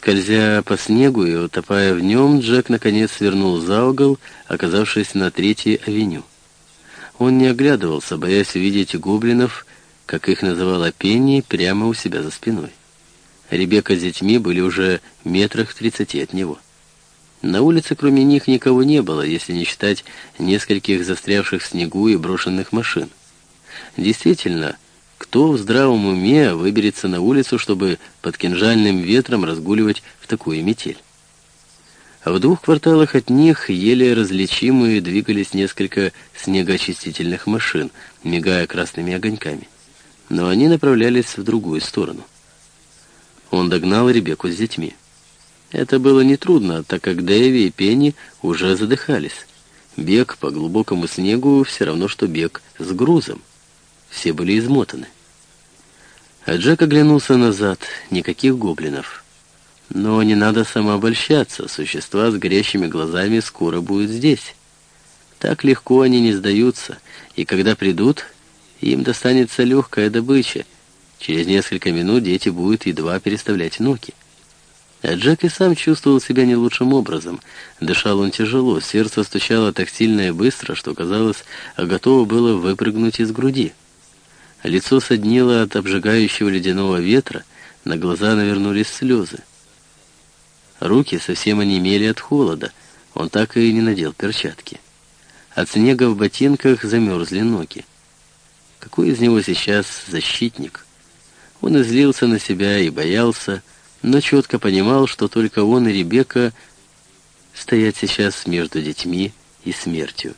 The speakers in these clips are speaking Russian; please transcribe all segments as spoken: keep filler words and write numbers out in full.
Скользя по снегу и утопая в нем, Джек наконец свернул за угол, оказавшись на Третьей авеню. Он не оглядывался, боясь увидеть гоблинов, как их называла Пенни, прямо у себя за спиной. Ребекка с детьми были уже метрах в тридцати от него. На улице кроме них никого не было, если не считать нескольких застрявших в снегу и брошенных машин. Действительно, кто в здравом уме выберется на улицу, чтобы под кинжальным ветром разгуливать в такую метель? В двух кварталах от них еле различимые двигались несколько снегоочистительных машин, мигая красными огоньками. Но они направлялись в другую сторону. Он догнал Ребекку с детьми. Это было нетрудно, так как Дэви и Пенни уже задыхались. Бег по глубокому снегу все равно, что бег с грузом. Все были измотаны. А Джек оглянулся назад. Никаких гоблинов. Но не надо самообольщаться. Существа с горящими глазами скоро будут здесь. Так легко они не сдаются. И когда придут, им достанется легкая добыча. Через несколько минут дети будут едва переставлять ноги. А Джек и сам чувствовал себя не лучшим образом. Дышал он тяжело, сердце стучало так сильно и быстро, что, казалось, готово было выпрыгнуть из груди. Лицо соднило от обжигающего ледяного ветра, на глаза навернулись слезы. Руки совсем онемели от холода, он так и не надел перчатки. От снега в ботинках замерзли ноги. Какой из него сейчас защитник? Он излился на себя и боялся, но четко понимал, что только он и Ребекка стоят сейчас между детьми и смертью.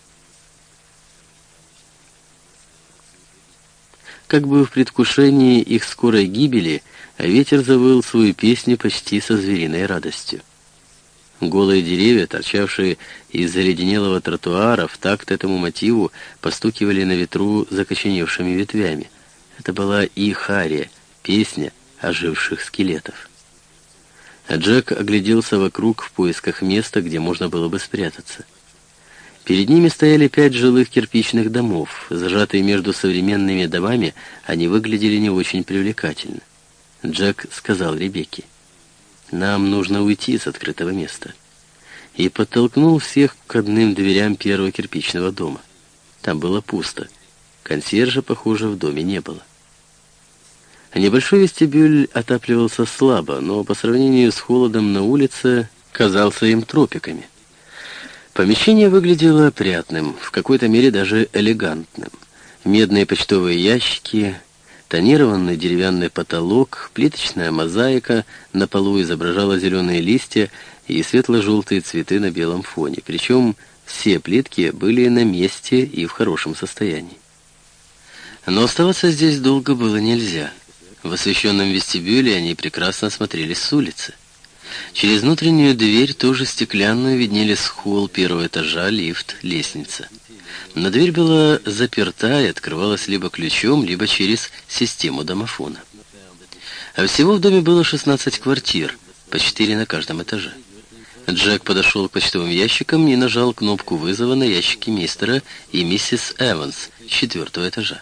Как бы в предвкушении их скорой гибели, ветер завыл свою песню почти со звериной радостью. Голые деревья, торчавшие из заледенелого тротуара, в такт этому мотиву постукивали на ветру закоченевшими ветвями. Это была их ария, песня оживших скелетов. А Джек огляделся вокруг в поисках места, где можно было бы спрятаться. Перед ними стояли пять жилых кирпичных домов. Зажатые между современными домами, они выглядели не очень привлекательно. Джек сказал Ребекке: «Нам нужно уйти с открытого места». И подтолкнул всех к входным дверям первого кирпичного дома. Там было пусто. Консьержа, похоже, в доме не было. Небольшой вестибюль отапливался слабо, но по сравнению с холодом на улице казался им тропиками. Помещение выглядело опрятным, в какой-то мере даже элегантным. Медные почтовые ящики, тонированный деревянный потолок, плиточная мозаика на полу изображала зеленые листья и светло-желтые цветы на белом фоне. Причем все плитки были на месте и в хорошем состоянии. Но оставаться здесь долго было нельзя. В освещенном вестибюле они прекрасно смотрелись с улицы. Через внутреннюю дверь, тоже стеклянную, виднелись холл первого этажа, лифт, лестница. Но дверь была заперта и открывалась либо ключом, либо через систему домофона. А всего в доме было шестнадцать квартир, по четыре на каждом этаже. Джек подошел к почтовым ящикам и нажал кнопку вызова на ящике мистера и миссис Эванс с четвертого этажа.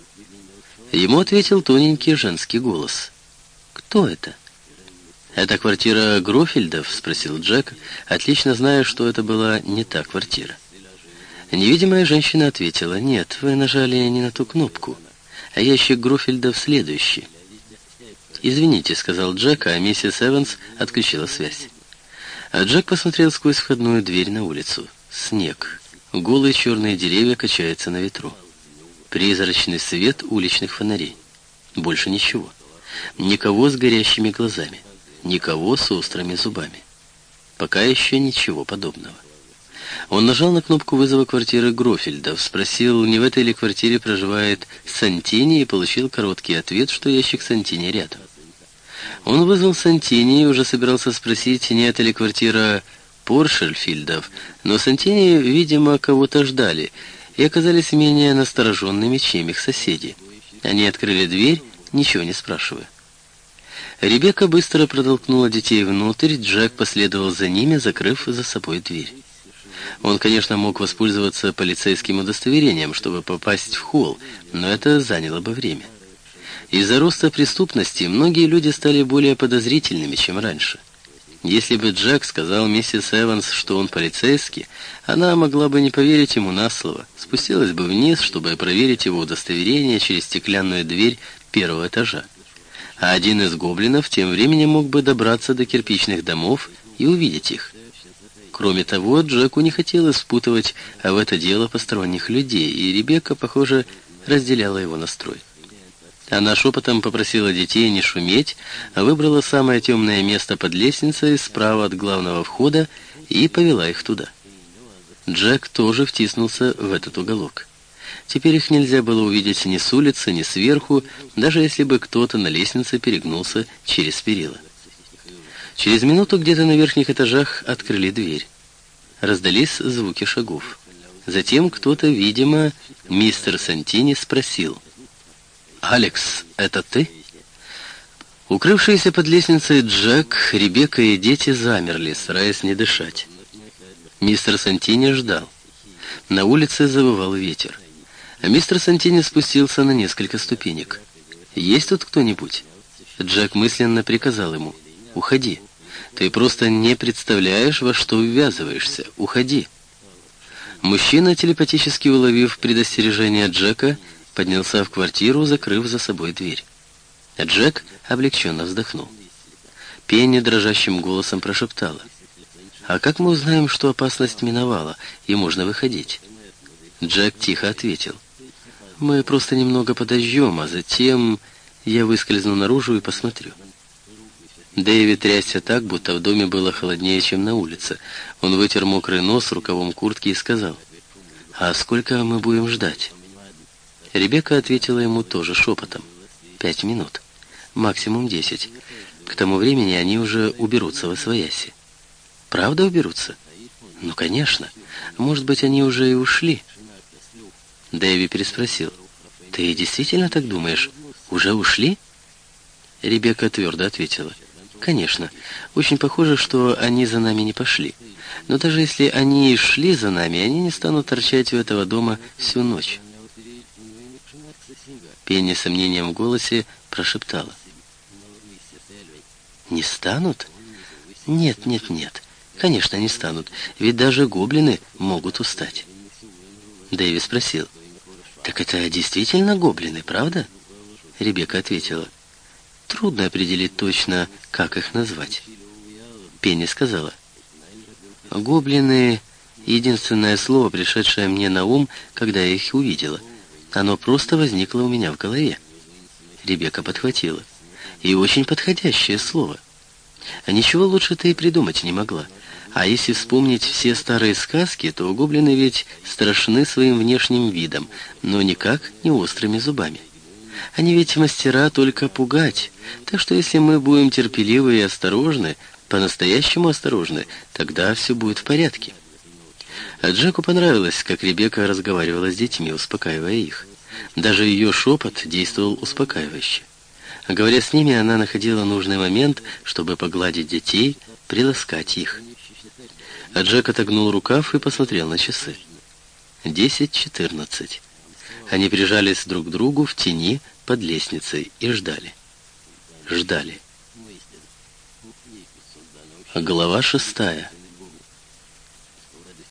Ему ответил тоненький женский голос. «Кто это?» «Это квартира Грофельдов?» — спросил Джек, отлично зная, что это была не та квартира. Невидимая женщина ответила: «Нет, вы нажали не на ту кнопку, а ящик Грофельдов следующий». «Извините», — сказал Джек, а миссис Эванс отключила связь. А Джек посмотрел сквозь входную дверь на улицу. Снег. Голые черные деревья качаются на ветру. Призрачный свет уличных фонарей. Больше ничего. Никого с горящими глазами. Никого с острыми зубами. Пока еще ничего подобного. Он нажал на кнопку вызова квартиры Грофельдов, спросил, не в этой ли квартире проживает Сантини, и получил короткий ответ, что ящик Сантини рядом. Он вызвал Сантини и уже собирался спросить, не это ли квартира Поршельфильдов, но Сантини, видимо, кого-то ждали, и оказались менее настороженными, чем их соседи. Они открыли дверь, ничего не спрашивая. Ребекка быстро протолкнула детей внутрь, Джек последовал за ними, закрыв за собой дверь. Он, конечно, мог воспользоваться полицейским удостоверением, чтобы попасть в холл, но это заняло бы время. Из-за роста преступности многие люди стали более подозрительными, чем раньше. Если бы Джек сказал миссис Эванс, что он полицейский, она могла бы не поверить ему на слово, спустилась бы вниз, чтобы проверить его удостоверение через стеклянную дверь первого этажа. А один из гоблинов тем временем мог бы добраться до кирпичных домов и увидеть их. Кроме того, Джеку не хотелось впутывать в это дело посторонних людей, и Ребекка, похоже, разделяла его настрой. Она шепотом попросила детей не шуметь, а выбрала самое темное место под лестницей справа от главного входа и повела их туда. Джек тоже втиснулся в этот уголок. Теперь их нельзя было увидеть ни с улицы, ни сверху, даже если бы кто-то на лестнице перегнулся через перила. Через минуту где-то на верхних этажах открыли дверь. Раздались звуки шагов. Затем кто-то, видимо, мистер Сантини, спросил: «Алекс, это ты?» Укрывшиеся под лестницей Джек, Ребекка и дети замерли, стараясь не дышать. Мистер Сантини ждал. На улице завывал ветер. А мистер Сантини спустился на несколько ступенек. «Есть тут кто-нибудь?» Джек мысленно приказал ему: «Уходи. Ты просто не представляешь, во что ввязываешься. Уходи». Мужчина, телепатически уловив предостережение Джека, поднялся в квартиру, закрыв за собой дверь. Джек облегченно вздохнул. Пенни дрожащим голосом прошептала: «А как мы узнаем, что опасность миновала, и можно выходить?» Джек тихо ответил: «Мы просто немного подождем, а затем я выскользну наружу и посмотрю». Дэвид трясся так, будто в доме было холоднее, чем на улице. Он вытер мокрый нос рукавом куртки и сказал: «А сколько мы будем ждать?» Ребекка ответила ему тоже шепотом: «Пять минут. Максимум десять. К тому времени они уже уберутся восвояси». «Правда уберутся?» «Ну, конечно. Может быть, они уже и ушли». Дэви переспросил: «Ты действительно так думаешь? Уже ушли?» Ребекка твердо ответила: «Конечно. Очень похоже, что они за нами не пошли. Но даже если они и шли за нами, они не станут торчать у этого дома всю ночь». Пенни с сомнением в голосе прошептала: «Не станут? Нет, нет, нет. Конечно, не станут. Ведь даже гоблины могут устать». Дэви спросил: «Так это действительно гоблины, правда?» Ребекка ответила: «Трудно определить точно, как их назвать». Пенни сказала: «Гоблины — единственное слово, пришедшее мне на ум, когда я их увидела. Оно просто возникло у меня в голове». Ребекка подхватила: «И очень подходящее слово. А ничего лучше ты и придумать не могла. А если вспомнить все старые сказки, то гоблины ведь страшны своим внешним видом, но никак не острыми зубами. Они ведь мастера только пугать, так что если мы будем терпеливы и осторожны, по-настоящему осторожны, тогда все будет в порядке». А Джеку понравилось, как Ребекка разговаривала с детьми, успокаивая их. Даже ее шепот действовал успокаивающе. Говоря с ними, она находила нужный момент, чтобы погладить детей, приласкать их. А Джек отогнул рукав и посмотрел на часы. Десять четырнадцать. Они прижались друг к другу в тени под лестницей и ждали. Ждали. Глава шестая.